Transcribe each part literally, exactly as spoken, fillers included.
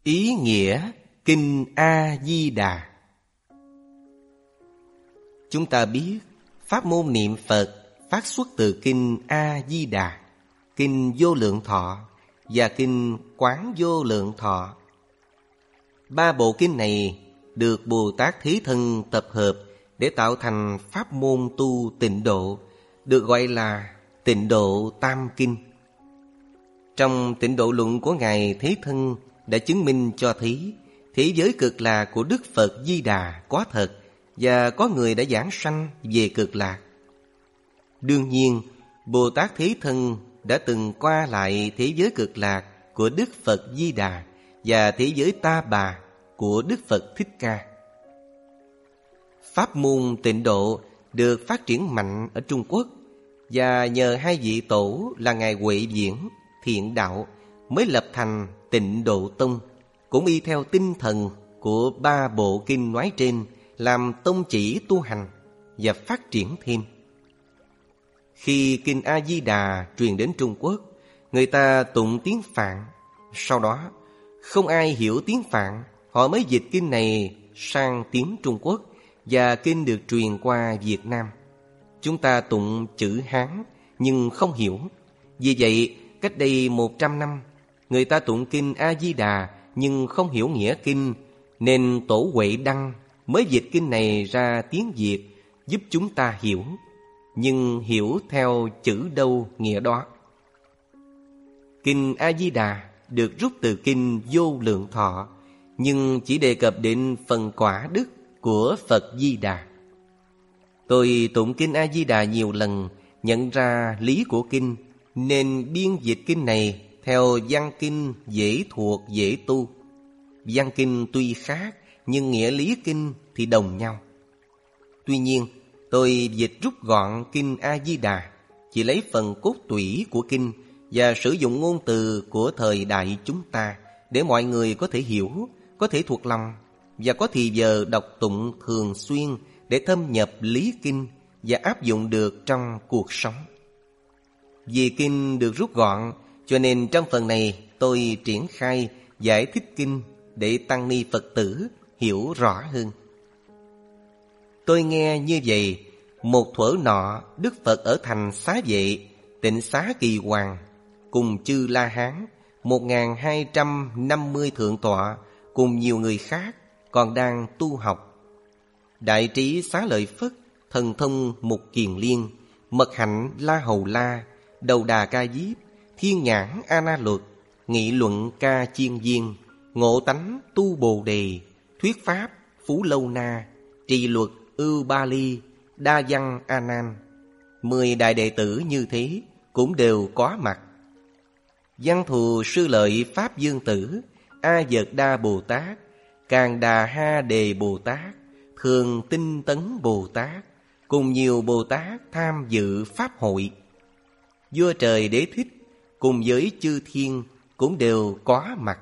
Ý nghĩa Kinh A-di-đà. Chúng ta biết pháp môn niệm Phật phát xuất từ Kinh A-di-đà, Kinh Vô Lượng Thọ và Kinh Quán Vô Lượng Thọ. Ba bộ kinh này được Bồ Tát Thế Thân tập hợp để tạo thành pháp môn tu tịnh độ, được gọi là Tịnh Độ Tam Kinh. Trong Tịnh Độ Luận của Ngài Thế Thân đã chứng minh cho thấy thế giới cực lạc của Đức Phật Di Đà có thật, và có người đã giảng sanh về cực lạc. Đương nhiên, Bồ Tát Thế Thân đã từng qua lại thế giới cực lạc của Đức Phật Di Đà và thế giới Ta Bà của Đức Phật Thích Ca. Pháp môn tịnh độ được phát triển mạnh ở Trung Quốc, và nhờ hai vị tổ là Ngài Huệ Viễn, Thiện Đạo mới lập thành Tịnh Độ Tông, cũng y theo tinh thần của ba bộ kinh nói trên làm tông chỉ tu hành và phát triển thêm. Khi Kinh A-di-đà truyền đến Trung Quốc, người ta tụng tiếng Phạn. Sau đó, không ai hiểu tiếng Phạn, họ mới dịch kinh này sang tiếng Trung Quốc, và kinh được truyền qua Việt Nam. Chúng ta tụng chữ Hán nhưng không hiểu. Vì vậy, cách đây một trăm năm, người ta tụng Kinh A-di-đà nhưng không hiểu nghĩa kinh, nên Tổ Huệ Đăng mới dịch kinh này ra tiếng Việt, giúp chúng ta hiểu, nhưng hiểu theo chữ đâu nghĩa đó. Kinh A-di-đà được rút từ Kinh Vô Lượng Thọ, nhưng chỉ đề cập đến phần quả đức của Phật Di Đà. Tôi tụng Kinh A-di-đà nhiều lần, nhận ra lý của kinh, nên biên dịch kinh này theo văn kinh dễ thuộc dễ tu. Văn kinh tuy khác, nhưng nghĩa lý kinh thì đồng nhau. Tuy nhiên, tôi dịch rút gọn Kinh A-di-đà, chỉ lấy phần cốt tủy của kinh và sử dụng ngôn từ của thời đại chúng ta để mọi người có thể hiểu, có thể thuộc lòng, và có thì giờ đọc tụng thường xuyên để thâm nhập lý kinh và áp dụng được trong cuộc sống. Vì kinh được rút gọn, cho nên trong phần này tôi triển khai giải thích kinh để tăng ni Phật tử hiểu rõ hơn. Tôi nghe như vậy, một thuở nọ Đức Phật ở thành Xá Vệ, Tịnh Xá Kỳ Hoàng, cùng chư La Hán một nghìn hai trăm năm mươi thượng tọa cùng nhiều người khác còn đang tu học. Đại trí Xá Lợi Phất, Thần Thông Mục Kiền Liên, Mật Hạnh La Hầu La, Đầu Đà Ca Diếp, Thiên Nhãn A Na Luật, Nghị Luận Ca Chiên Viên, Ngộ Tánh Tu Bồ Đề, Thuyết Pháp Phú Lâu Na, Trì Luật Ưu Ba Ly, Đa Văn A Nan, mười đại đệ tử như thế cũng đều có mặt. Văn thù Sư Lợi Pháp Dương Tử, A Dật Đa Bồ Tát, Càn Đà Ha Đề Bồ Tát, Thường Tinh Tấn Bồ Tát, cùng nhiều Bồ Tát tham dự pháp hội. Vua Trời Đế Thích cùng với chư thiên cũng đều có mặt.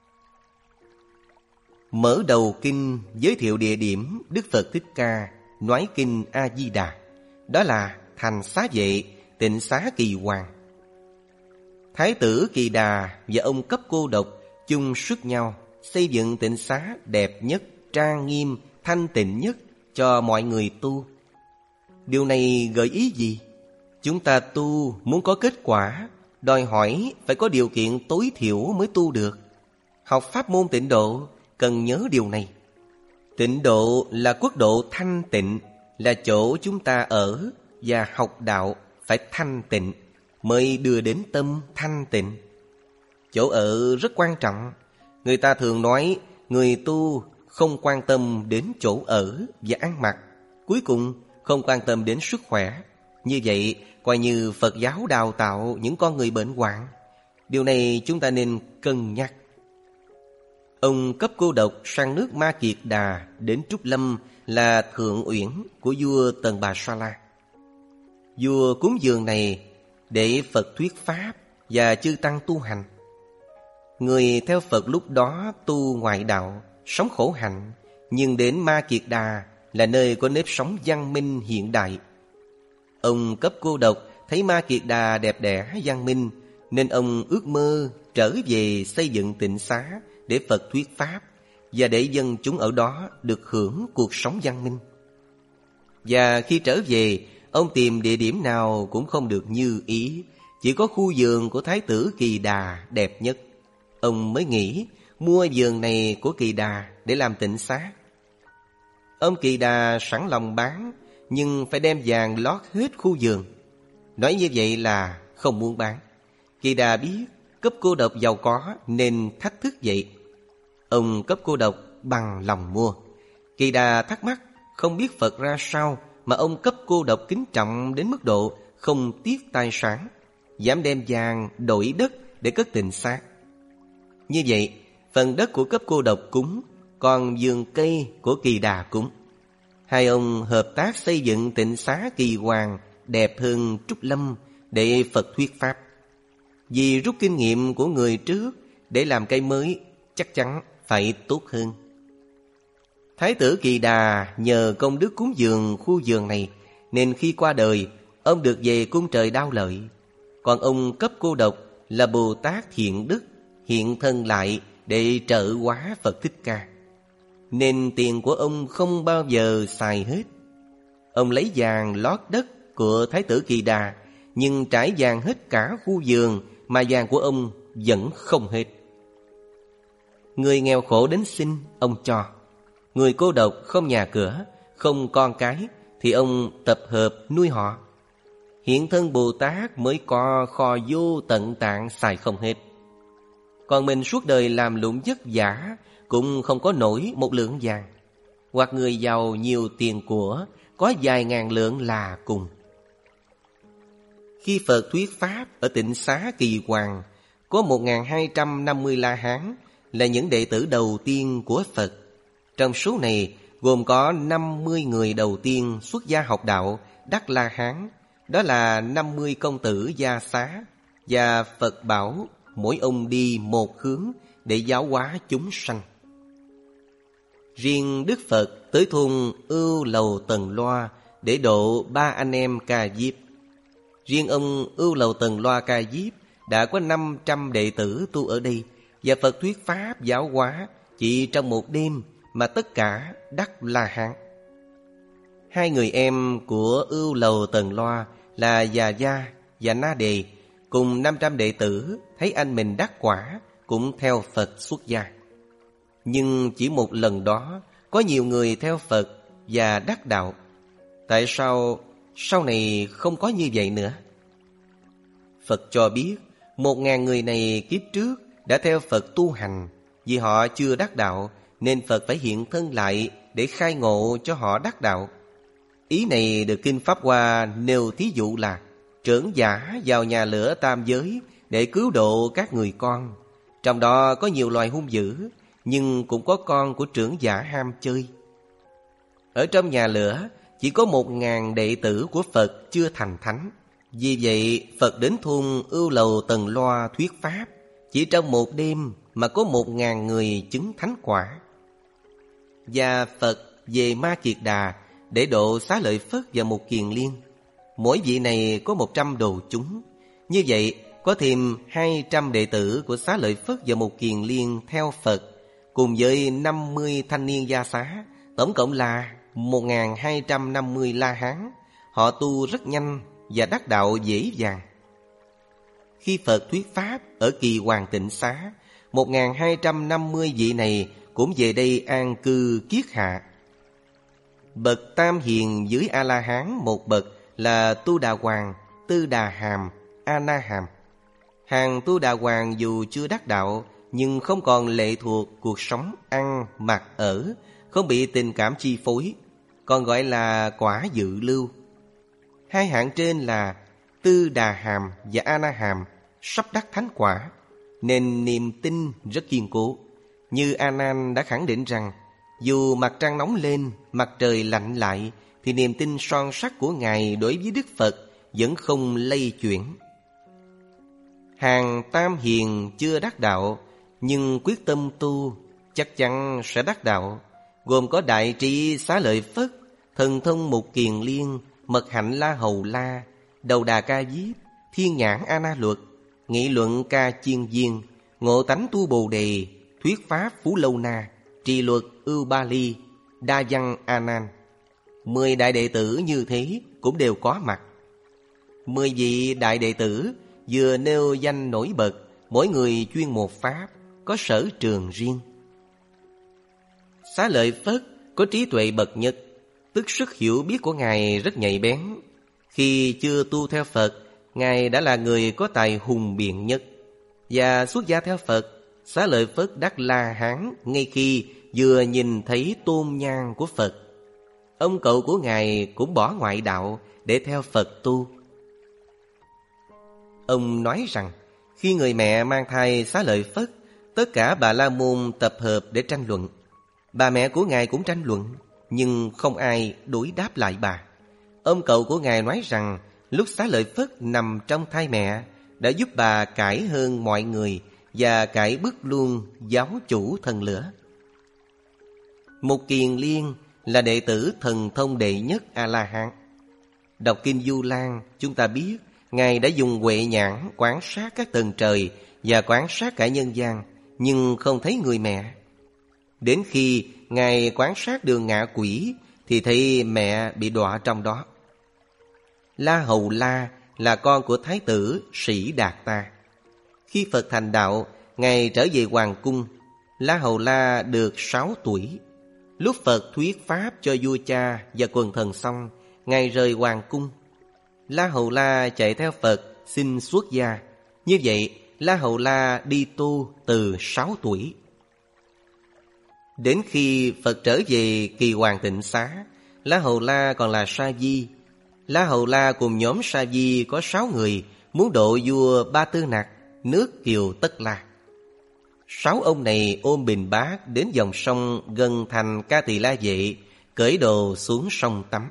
Mở đầu kinh giới thiệu địa điểm Đức Phật Thích Ca nói Kinh A-di-đà, đó là thành Xá Vệ, Tịnh Xá Kỳ Hoàng. Thái tử Kỳ Đà và ông Cấp Cô Độc chung sức nhau xây dựng tịnh xá đẹp nhất, trang nghiêm, thanh tịnh nhất cho mọi người tu. Điều này gợi ý gì? Chúng ta tu muốn có kết quả, đòi hỏi phải có điều kiện tối thiểu mới tu được. Học pháp môn tịnh độ cần nhớ điều này. Tịnh độ là quốc độ thanh tịnh, là chỗ chúng ta ở và học đạo phải thanh tịnh mới đưa đến tâm thanh tịnh. Chỗ ở rất quan trọng. Người ta thường nói người tu không quan tâm đến chỗ ở và ăn mặc, cuối cùng không quan tâm đến sức khỏe. Như vậy coi như Phật giáo đào tạo những con người bệnh hoạn. Điều này chúng ta nên cân nhắc. Ông Cấp Cô Độc sang nước Ma Kiệt Đà đến Trúc Lâm là thượng uyển của vua Tần Bà Sa La. Vua cúng dường này để Phật thuyết pháp và chư tăng tu hành. Người theo Phật lúc đó tu ngoại đạo, sống khổ hạnh, nhưng đến Ma Kiệt Đà là nơi có nếp sống văn minh hiện đại. Ông Cấp Cô Độc thấy Ma Kiệt Đà đẹp đẽ văn minh, nên ông ước mơ trở về xây dựng tịnh xá để Phật thuyết Pháp, và để dân chúng ở đó được hưởng cuộc sống văn minh. Và khi trở về, ông tìm địa điểm nào cũng không được như ý. Chỉ có khu vườn của Thái tử Kỳ Đà đẹp nhất. Ông mới nghĩ mua vườn này của Kỳ Đà để làm tịnh xá. Ông Kỳ Đà sẵn lòng bán, nhưng phải đem vàng lót hết khu vườn. Nói như vậy là không muốn bán. Kỳ Đà biết Cấp Cô Độc giàu có nên thách thức vậy. Ông Cấp Cô Độc bằng lòng mua. Kỳ Đà thắc mắc không biết Phật ra sao mà ông Cấp Cô Độc kính trọng đến mức độ không tiếc tài sản, dám đem vàng đổi đất để cất tịnh xá. Như vậy, phần đất của Cấp Cô Độc cúng, còn vườn cây của Kỳ Đà cúng. Hai ông hợp tác xây dựng tịnh xá Kỳ Hoàng đẹp hơn Trúc Lâm để Phật thuyết Pháp. Vì rút kinh nghiệm của người trước để làm cây mới chắc chắn phải tốt hơn. Thái tử Kỳ Đà nhờ công đức cúng dường khu vườn này nên khi qua đời, ông được về cung trời Đao Lợi. Còn ông Cấp Cô Độc là Bồ Tát thiện đức, hiện thân lại để trợ hóa Phật Thích Ca, nên tiền của ông không bao giờ xài hết. Ông lấy vàng lót đất của Thái tử Kỳ Đà, nhưng trải vàng hết cả khu vườn mà vàng của ông vẫn không hết. Người nghèo khổ đến xin, ông cho. Người cô độc không nhà cửa, không con cái, thì ông tập hợp nuôi họ. Hiện thân Bồ Tát mới có kho vô tận tạng xài không hết. Còn mình suốt đời làm lụng vất vả cũng không có nổi một lượng vàng. Hoặc người giàu nhiều tiền của, có vài ngàn lượng là cùng. Khi Phật thuyết Pháp ở tịnh xá Kỳ Hoàng, có một nghìn hai trăm năm mươi La Hán là những đệ tử đầu tiên của Phật. Trong số này gồm có năm mươi người đầu tiên xuất gia học đạo đắc La Hán. Đó là năm mươi công tử Gia Xá, và Phật bảo mỗi ông đi một hướng để giáo hóa chúng sanh. Riêng Đức Phật tới thôn Ưu Lầu Tần Loa để độ ba anh em Ca Diếp. Riêng ông Ưu Lầu Tần Loa Ca Diếp đã có năm trăm đệ tử tu ở đây, và Phật thuyết Pháp giáo hóa chỉ trong một đêm mà tất cả đắc La Hán. Hai người em của Ưu Lầu Tần Loa là Già Gia và Na Đề cùng năm trăm đệ tử thấy anh mình đắc quả cũng theo Phật xuất gia. Nhưng chỉ một lần đó có nhiều người theo Phật và đắc đạo. Tại sao sau này không có như vậy nữa? Phật cho biết một ngàn người này kiếp trước đã theo Phật tu hành. Vì họ chưa đắc đạo nên Phật phải hiện thân lại để khai ngộ cho họ đắc đạo. Ý này được Kinh Pháp Hoa nêu thí dụ là trưởng giả vào nhà lửa tam giới để cứu độ các người con. Trong đó có nhiều loài hung dữ, nhưng cũng có con của trưởng giả ham chơi. Ở trong nhà lửa chỉ có một ngàn đệ tử của Phật chưa thành thánh. Vì vậy Phật đến thôn Ưu Lầu Tần Loa thuyết Pháp. Chỉ trong một đêm mà có một ngàn người chứng thánh quả. Và Phật về Ma Kiệt Đà để độ Xá Lợi Phất và Một Kiền Liên. Mỗi vị này có một trăm đồ chúng. Như vậy có thêm hai trăm đệ tử của Xá Lợi Phất và Một Kiền Liên theo Phật, cùng với năm mươi thanh niên Gia Xá, tổng cộng là một nghìn hai trăm năm mươi La Hán. Họ tu rất nhanh và đắc đạo dễ dàng. Khi Phật thuyết Pháp ở Kỳ Hoàng Tịnh Xá, một nghìn hai trăm năm mươi vị này cũng về đây an cư kiết hạ. Bậc Tam Hiền dưới A-la-hán một bậc là Tu Đà Hoàng, Tư Đà Hàm, A-na Hàm. Hàng Tu Đà Hoàng dù chưa đắc đạo nhưng không còn lệ thuộc cuộc sống ăn, mặc, ở, không bị tình cảm chi phối, còn gọi là quả dự lưu. Hai hạng trên là Tư Đà Hàm và A-na Hàm sắp đắc thánh quả, nên niềm tin rất kiên cố. Như A Nan đã khẳng định rằng dù mặt trăng nóng lên, mặt trời lạnh lại, thì niềm tin son sắt của Ngài đối với Đức Phật vẫn không lay chuyển. Hàng Tam Hiền chưa đắc đạo nhưng quyết tâm tu chắc chắn sẽ đắc đạo, gồm có Đại Trí Xá Lợi Phất, Thần Thông Một Kiền Liên, Mật Hạnh La Hầu La, Đầu Đà Ca Diếp, Thiên Nhãn A Na Luật, Nghị Luận Ca Chiên Viên, Ngộ Tánh Tu Bồ Đề, thuyết pháp Phú Lâu Na, trì luật Ưu Ba Ly, đa văn A Nan. Mười đại đệ tử như thế cũng đều có mặt. Mười vị đại đệ tử vừa nêu danh nổi bật, mỗi người chuyên một pháp, có sở trường riêng. Xá Lợi Phất có trí tuệ bậc nhất, tức sức hiểu biết của Ngài rất nhạy bén. Khi chưa tu theo Phật, Ngài đã là người có tài hùng biện nhất. Và xuất gia theo Phật, Xá Lợi Phất đắc La Hán ngay khi vừa nhìn thấy tôn nhang của Phật. Ông cậu của Ngài cũng bỏ ngoại đạo để theo Phật tu. Ông nói rằng khi người mẹ mang thai Xá Lợi Phất, tất cả Bà La Môn tập hợp để tranh luận. Bà mẹ của Ngài cũng tranh luận, nhưng không ai đối đáp lại bà. Ông cậu của Ngài nói rằng lúc Xá Lợi Phất nằm trong thai mẹ đã giúp bà cải hơn mọi người và cải bức luôn giáo chủ thần lửa. Mục Kiền Liên là đệ tử thần thông đệ nhất A-la-hán. Đọc Kinh Du Lan, chúng ta biết Ngài đã dùng huệ nhãn quan sát các tầng trời và quan sát cả nhân gian, nhưng không thấy người mẹ. Đến khi Ngài quan sát đường ngạ quỷ thì thấy mẹ bị đọa trong đó. La Hầu La là con của Thái tử Sĩ Đạt Ta. Khi Phật thành đạo, Ngài trở về hoàng cung. La Hầu La được sáu tuổi. Lúc Phật thuyết pháp cho vua cha và quần thần xong, Ngài rời hoàng cung. La Hầu La chạy theo Phật xin xuất gia. Như vậy, La Hầu La đi tu từ sáu tuổi. Đến khi Phật trở về Kỳ Hoàng Tịnh Xá, La Hầu La còn là Sa Di. La Hầu La cùng nhóm Sa Di có sáu người muốn độ vua Ba Tư Nặc, nước Kiều Tất La. Sáu ông này ôm bình bát đến dòng sông gần thành Ca Tỳ La Vệ, cởi đồ xuống sông tắm.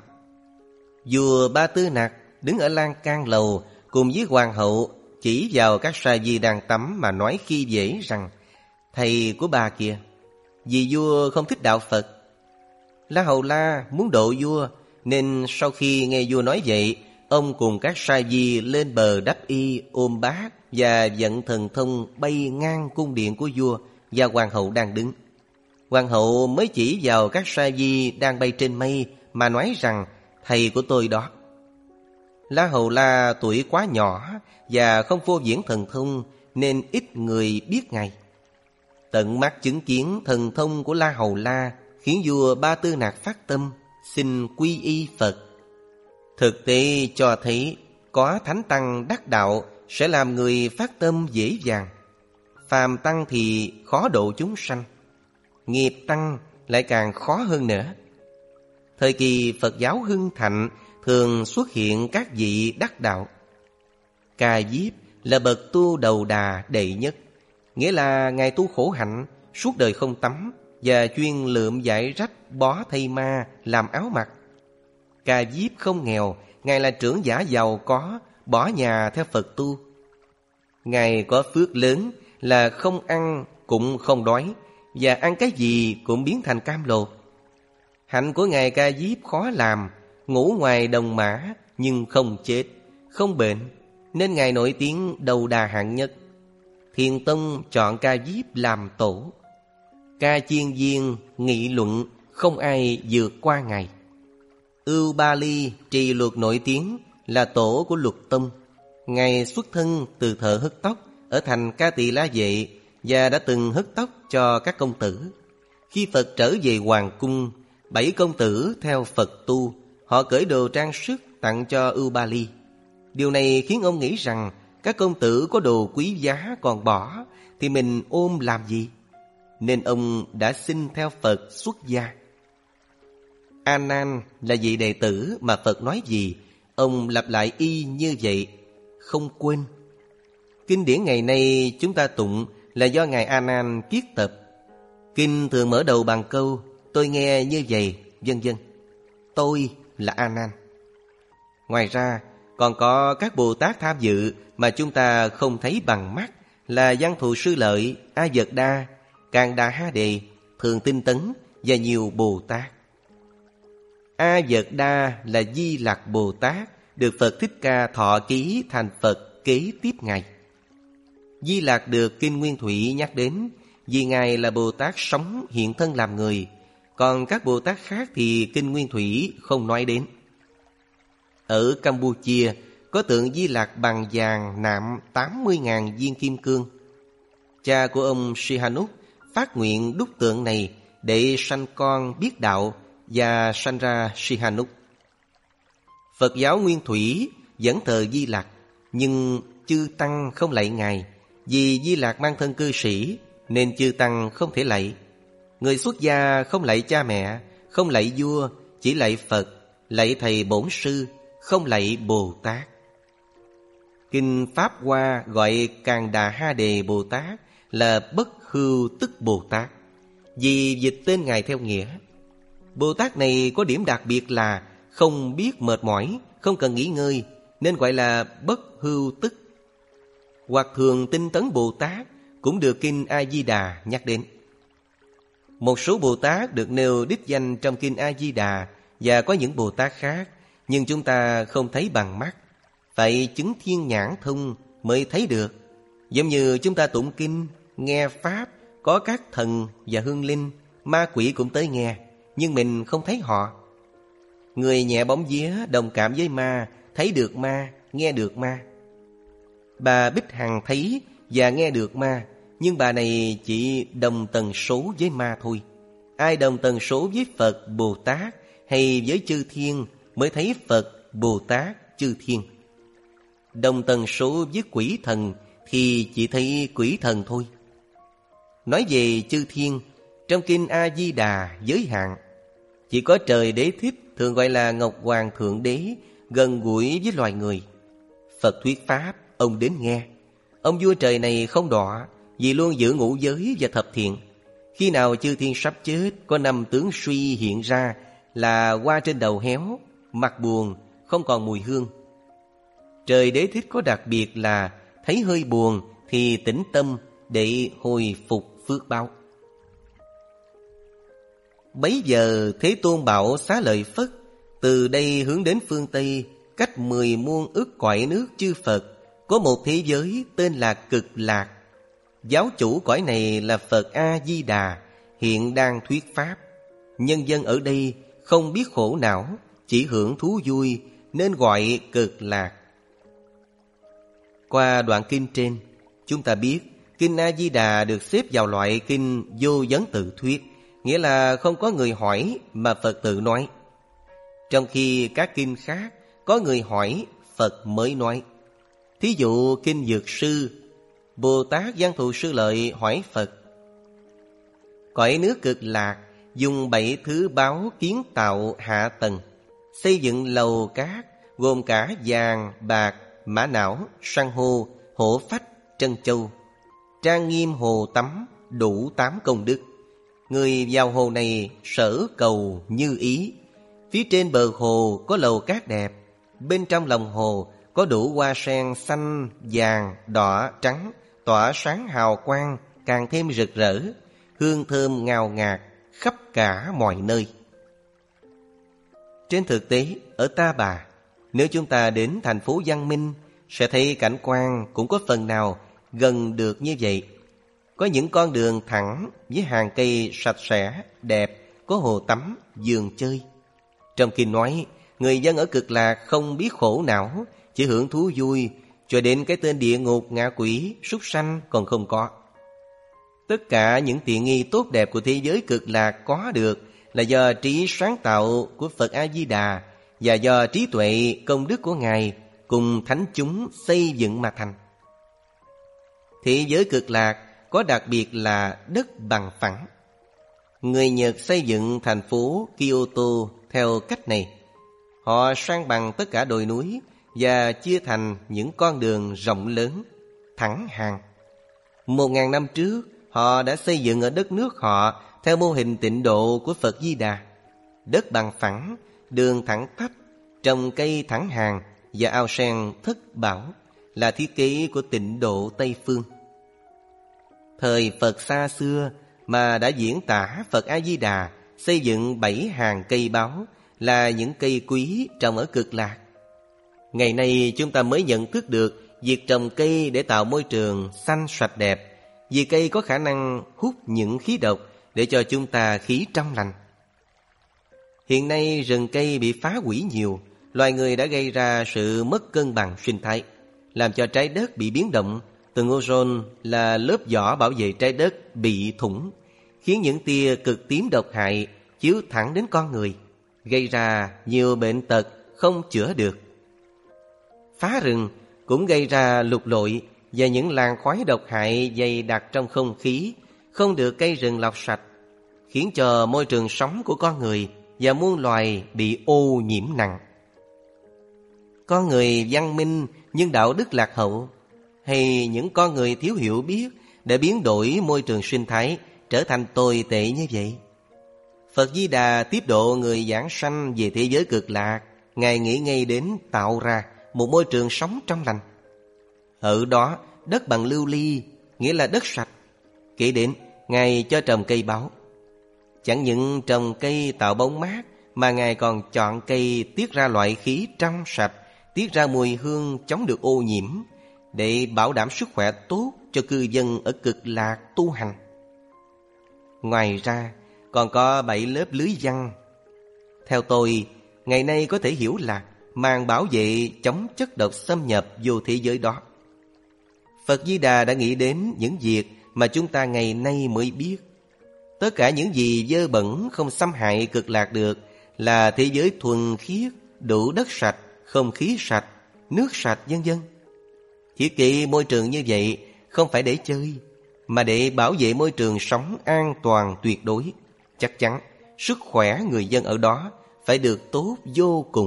Vua Ba Tư Nặc đứng ở lan can lầu cùng với hoàng hậu, chỉ vào các Sa Di đang tắm mà nói khi dễ rằng: thầy của bà kìa, vì vua không thích đạo Phật. La Hầu La muốn độ vua, nên sau khi nghe vua nói vậy, ông cùng các Sa Di lên bờ đắp y ôm bát và vận thần thông bay ngang cung điện của vua và hoàng hậu đang đứng. Hoàng hậu mới chỉ vào các Sa Di đang bay trên mây mà nói rằng: thầy của tôi đó. La Hầu La tuổi quá nhỏ và không phô diễn thần thông nên ít người biết Ngài. Tận mắt chứng kiến thần thông của La Hầu La khiến vua Ba Tư Nặc phát tâm xin quy y Phật. Thực tế cho thấy có thánh tăng đắc đạo sẽ làm người phát tâm dễ dàng. Phàm tăng thì khó độ chúng sanh, nghiệp tăng lại càng khó hơn nữa. Thời kỳ Phật giáo hưng thịnh thường xuất hiện các vị đắc đạo. Ca Diếp là bậc tu đầu đà đệ nhất, nghĩa là Ngài tu khổ hạnh, suốt đời không tắm và chuyên lượm vải rách bó thây ma làm áo mặc. Ca Diếp không nghèo, Ngài là trưởng giả giàu có, bỏ nhà theo Phật tu. Ngài có phước lớn là không ăn cũng không đói, và ăn cái gì cũng biến thành cam lồ. Hạnh của Ngài Ca Diếp khó làm, ngủ ngoài đồng mã nhưng không chết, không bệnh, nên Ngài nổi tiếng đầu đà hạng nhất. Thiền Tông chọn Ca Diếp làm tổ. Ca Chiên Viên nghị luận không ai vượt qua Ngài. Ưu Ba Ly trì luật nổi tiếng là tổ của Luật Tông. Ngài xuất thân từ thợ hớt tóc ở thành Ca Tỳ La Vệ và đã từng hớt tóc cho các công tử. Khi Phật trở về hoàng cung, bảy công tử theo Phật tu, họ cởi đồ trang sức tặng cho Ưu Ba Ly. Điều này khiến ông nghĩ rằng các công tử có đồ quý giá còn bỏ thì mình ôm làm gì? Nên ông đã xin theo Phật xuất gia. A Nan là vị đệ tử mà Phật nói gì, ông lặp lại y như vậy, không quên. Kinh điển ngày nay chúng ta tụng là do Ngài A Nan kiết tập. Kinh thường mở đầu bằng câu tôi nghe như vậy, vân vân. Tôi là A Nan. Ngoài ra còn có các Bồ Tát tham dự mà chúng ta không thấy bằng mắt là Văn Thù Sư Lợi, A Dật Đa, Càn Đà Ha Đề, Thường Tinh Tấn và nhiều Bồ Tát. A Dật Đa là Di Lặc Bồ Tát, được Phật Thích Ca thọ ký thành Phật kế tiếp Ngài. Di Lặc được Kinh Nguyên Thủy nhắc đến vì Ngài là Bồ Tát sống hiện thân làm người, còn các Bồ Tát khác thì Kinh Nguyên Thủy không nói đến. Ở Campuchia có tượng Di Lặc bằng vàng nạm tám mươi nghìn viên kim cương. Cha của ông Sihanouk phát nguyện đúc tượng này để sanh con biết đạo và sanh ra Sihanouk. Phật giáo Nguyên Thủy vẫn thờ Di Lặc, nhưng chư tăng không lạy Ngài. Vì Di Lặc mang thân cư sĩ nên chư tăng không thể lạy. Người xuất gia không lạy cha mẹ, không lạy vua, chỉ lạy Phật, lạy thầy bổn sư, không lạy Bồ Tát. Kinh Pháp Hoa gọi Càn Đà Ha Đề Bồ Tát là Bất Hưu Tức Bồ Tát, vì dịch tên Ngài theo nghĩa. Bồ Tát này có điểm đặc biệt là không biết mệt mỏi, không cần nghỉ ngơi, nên gọi là Bất Hưu Tức. Hoặc Thường Tinh Tấn Bồ Tát cũng được Kinh A-di-đà nhắc đến. Một số Bồ Tát được nêu đích danh trong Kinh A-di-đà và có những Bồ Tát khác, nhưng chúng ta không thấy bằng mắt, phải chứng thiên nhãn thông mới thấy được. Giống như chúng ta tụng kinh, nghe Pháp, có các thần và hương linh, ma quỷ cũng tới nghe, nhưng mình không thấy họ. Người nhẹ bóng vía đồng cảm với ma, thấy được ma, nghe được ma. Bà Bích Hằng thấy và nghe được ma, nhưng bà này chỉ đồng tần số với ma thôi. Ai đồng tần số với Phật, Bồ Tát hay với chư thiên mới thấy Phật, Bồ Tát, chư thiên. Đồng tần số với quỷ thần thì chỉ thấy quỷ thần thôi. Nói về chư thiên, trong Kinh A-di-đà giới hạn. Chỉ có trời Đế Thích, thường gọi là Ngọc Hoàng Thượng Đế, gần gũi với loài người. Phật thuyết Pháp, ông đến nghe. Ông vua trời này không đọa, vì luôn giữ ngũ giới và thập thiện. Khi nào chư thiên sắp chết, có năm tướng suy hiện ra là hoa trên đầu héo, mặt buồn, không còn mùi hương. Trời Đế Thích có đặc biệt là thấy hơi buồn thì tĩnh tâm để hồi phục phước báo. Bấy giờ Thế Tôn bảo Xá Lợi Phất, từ đây hướng đến phương Tây, cách mười muôn ức cõi nước chư Phật, có một thế giới tên là Cực Lạc. Giáo chủ cõi này là Phật A-di-đà, hiện đang thuyết Pháp. Nhân dân ở đây không biết khổ não, chỉ hưởng thú vui, nên gọi Cực Lạc. Qua đoạn kinh trên, chúng ta biết Kinh A-di-đà được xếp vào loại kinh vô vấn tự thuyết, nghĩa là không có người hỏi mà Phật tự nói. Trong khi các kinh khác có người hỏi, Phật mới nói. Thí dụ Kinh Dược Sư, Bồ Tát Văn Thù Sư Lợi hỏi Phật: cõi nước Cực Lạc dùng bảy thứ báu kiến tạo hạ tầng, xây dựng lầu cát gồm cả vàng, bạc, mã não, san hô, hổ phách, trân châu. Trang nghiêm hồ tắm đủ tám công đức. Người vào hồ này sở cầu như ý. Phía trên bờ hồ có lầu cát đẹp, bên trong lòng hồ có đủ hoa sen xanh, vàng, đỏ, trắng, tỏa sáng hào quang, càng thêm rực rỡ, hương thơm ngào ngạt khắp cả mọi nơi. Trên thực tế, ở Ta Bà, nếu chúng ta đến thành phố văn minh, sẽ thấy cảnh quan cũng có phần nào gần được như vậy. Có những con đường thẳng với hàng cây sạch sẽ, đẹp, có hồ tắm, giường chơi. Trong kinh nói, người dân ở Cực Lạc không biết khổ não, chỉ hưởng thú vui, cho đến cái tên địa ngục, ngạ quỷ, súc sanh còn không có. Tất cả những tiện nghi tốt đẹp của thế giới Cực Lạc có được là do trí sáng tạo của Phật A-di-đà và do trí tuệ công đức của Ngài cùng thánh chúng xây dựng mà thành. Thế giới Cực Lạc có đặc biệt là đất bằng phẳng. Người Nhật xây dựng thành phố Kyoto theo cách này. Họ san bằng tất cả đồi núi và chia thành những con đường rộng lớn, thẳng hàng. Một ngàn năm trước, họ đã xây dựng ở đất nước họ theo mô hình tịnh độ của Phật Di Đà. Đất bằng phẳng, đường thẳng tắp, trồng cây thẳng hàng và ao sen thất bảo là thiết kế của tịnh độ Tây Phương. Thời Phật xa xưa mà đã diễn tả Phật A-di-đà xây dựng bảy hàng cây báu là những cây quý trồng ở Cực Lạc. Ngày nay chúng ta mới nhận thức được việc trồng cây để tạo môi trường xanh sạch đẹp, vì cây có khả năng hút những khí độc để cho chúng ta khí trong lành. Hiện nay rừng cây bị phá hủy nhiều, loài người đã gây ra sự mất cân bằng sinh thái, làm cho trái đất bị biến động. Tầng ozone là lớp vỏ bảo vệ trái đất bị thủng, khiến những tia cực tím độc hại chiếu thẳng đến con người, gây ra nhiều bệnh tật không chữa được. Phá rừng cũng gây ra lục lội và những làn khói độc hại dày đặc trong không khí, không được cây rừng lọc sạch, khiến cho môi trường sống của con người và muôn loài bị ô nhiễm nặng. Con người văn minh nhưng đạo đức lạc hậu, hay những con người thiếu hiểu biết để biến đổi môi trường sinh thái trở thành tồi tệ như vậy? Phật Di Đà tiếp độ người giảng sanh về thế giới cực lạc. Ngài nghĩ ngay đến tạo ra một môi trường sống trong lành. Ở đó đất bằng lưu ly, nghĩa là đất sạch. Kể đến Ngài cho trồng cây báu. Chẳng những trồng cây tạo bóng mát, mà Ngài còn chọn cây tiết ra loại khí trong sạch, tiết ra mùi hương chống được ô nhiễm, để bảo đảm sức khỏe tốt cho cư dân ở cực lạc tu hành. Ngoài ra còn có bảy lớp lưới văn. Theo tôi, ngày nay có thể hiểu là màn bảo vệ chống chất độc xâm nhập vô thế giới đó. Phật Di Đà đã nghĩ đến những việc mà chúng ta ngày nay mới biết. Tất cả những gì dơ bẩn không xâm hại cực lạc được là thế giới thuần khiết, đủ đất sạch, không khí sạch, nước sạch, vân vân. Thiết kế môi trường như vậy không phải để chơi, mà để bảo vệ môi trường sống an toàn tuyệt đối. Chắc chắn sức khỏe người dân ở đó phải được tốt vô cùng.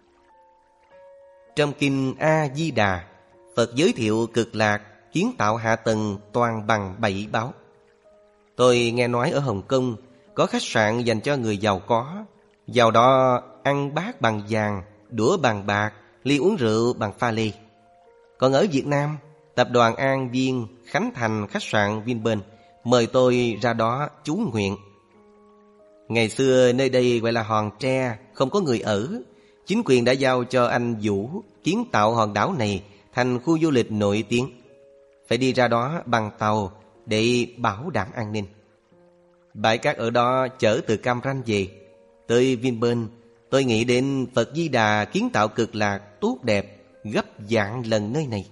Trong kinh A Di Đà, Phật giới thiệu cực lạc kiến tạo hạ tầng toàn bằng bảy báu. Tôi nghe nói ở Hồng Kông có khách sạn dành cho người giàu có. Vào đó ăn bát bằng vàng, đũa bằng bạc, ly uống rượu bằng pha lê. Còn ở Việt Nam, tập đoàn An Viên khánh thành khách sạn Vinpearl, mời tôi ra đó trú nguyện. Ngày xưa nơi đây gọi là hòn tre, không có người ở. Chính quyền đã giao cho anh Vũ kiến tạo hòn đảo này thành khu du lịch nổi tiếng. Phải đi ra đó bằng tàu để bảo đảm an ninh. Bãi cát ở đó chở từ Cam Ranh về. Tới Vinpearl, tôi nghĩ đến Phật Di Đà kiến tạo cực lạc tốt đẹp gấp vạn lần nơi này.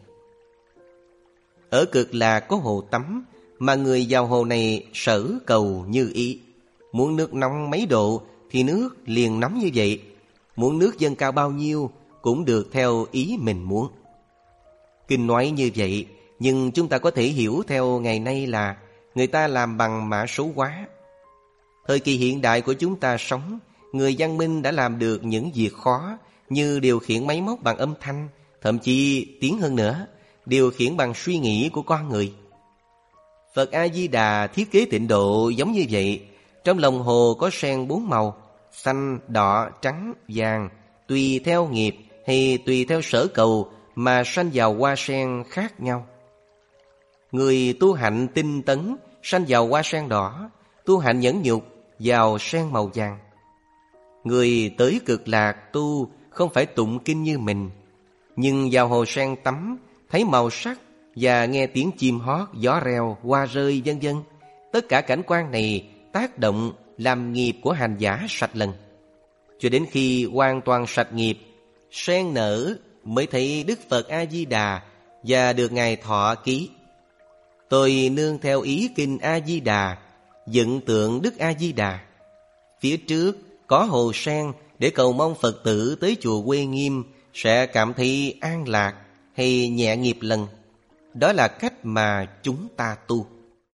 Ở cực lạc có hồ tắm, mà người vào hồ này sở cầu như ý. Muốn nước nóng mấy độ thì nước liền nóng như vậy. Muốn nước dâng cao bao nhiêu cũng được theo ý mình muốn. Kinh nói như vậy, nhưng chúng ta có thể hiểu theo ngày nay là người ta làm bằng mã số hóa. Thời kỳ hiện đại của chúng ta sống, người văn minh đã làm được những việc khó như điều khiển máy móc bằng âm thanh, thậm chí tiến hơn nữa, điều khiển bằng suy nghĩ của con người. Phật A-di-đà thiết kế tịnh độ giống như vậy. Trong lòng hồ có sen bốn màu, xanh, đỏ, trắng, vàng, tùy theo nghiệp hay tùy theo sở cầu mà sanh vào hoa sen khác nhau. Người tu hạnh tinh tấn sanh vào hoa sen đỏ, tu hạnh nhẫn nhục vào sen màu vàng. Người tới cực lạc tu không phải tụng kinh như mình, nhưng vào hồ sen tắm, thấy màu sắc và nghe tiếng chim hót, gió reo, hoa rơi vân vân. Tất cả cảnh quan này tác động làm nghiệp của hành giả sạch lần. Cho đến khi hoàn toàn sạch nghiệp, sen nở mới thấy Đức Phật A-di-đà và được Ngài thọ ký. Tôi nương theo ý kinh A-di-đà, dựng tượng Đức A-di-đà. Phía trước có hồ sen để cầu mong Phật tử tới chùa Quê Nghiêm sẽ cảm thấy an lạc hay nhẹ nghiệp lần. Đó là cách mà chúng ta tu.